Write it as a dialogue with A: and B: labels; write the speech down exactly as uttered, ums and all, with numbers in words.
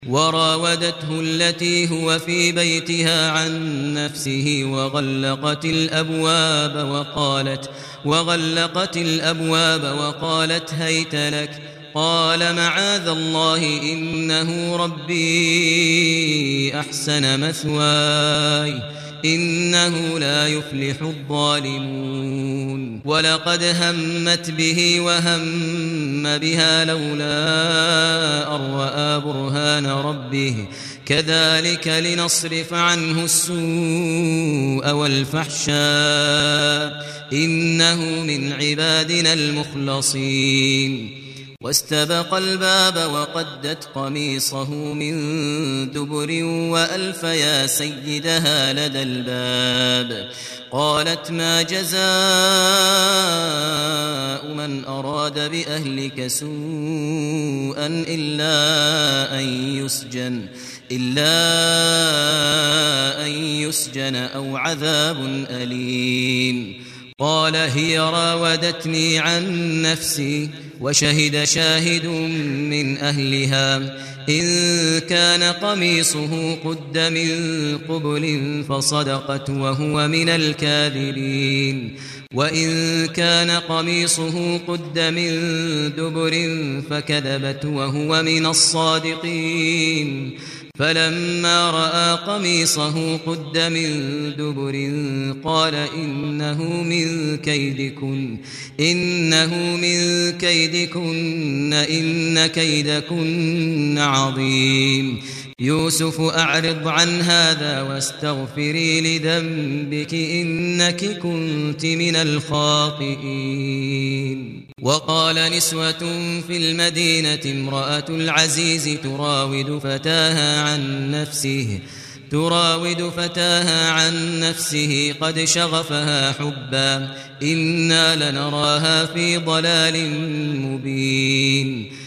A: وراودته التي هو في بيتها عن نفسه وغلقت الأبواب وقالت وغلقت الأبواب وقالت هيت لك. قال معاذ الله إنه ربي أحسن مثواي إنه لا يفلح الظالمون. ولقد همت به وهم بها لولا أن رأى برهان ربه كذلك لنصرف عنه السوء والفحشاء إنه من عبادنا المخلصين. واستبق الباب وقدت قميصه من دبر وألف يا سيدها لدى الباب. قالت ما جزاء من أراد بأهلك سوءا إلا أن يسجن إلا أن يسجن أو عذاب أليم. قال هي راودتني عن نفسي وشهد شاهد من أهلها إن كان قميصه قد من قبل فصدقت وهو من الكاذبين وإن كان قميصه قد من دبر فكذبت وهو من الصادقين. فلما رأى قميصه قد من دبر قال إنه من كيدكن إنه من كيدكن إن كيدكن عظيم. يوسف أعرض عن هذا واستغفري لذنبك إنك كنت من الخاطئين. وقال نسوة في المدينة امرأة العزيز تراود فتاها عن نفسه تراود فتاها عن نفسه قد شغفها حبا إنا لنراها في ضلال مبين.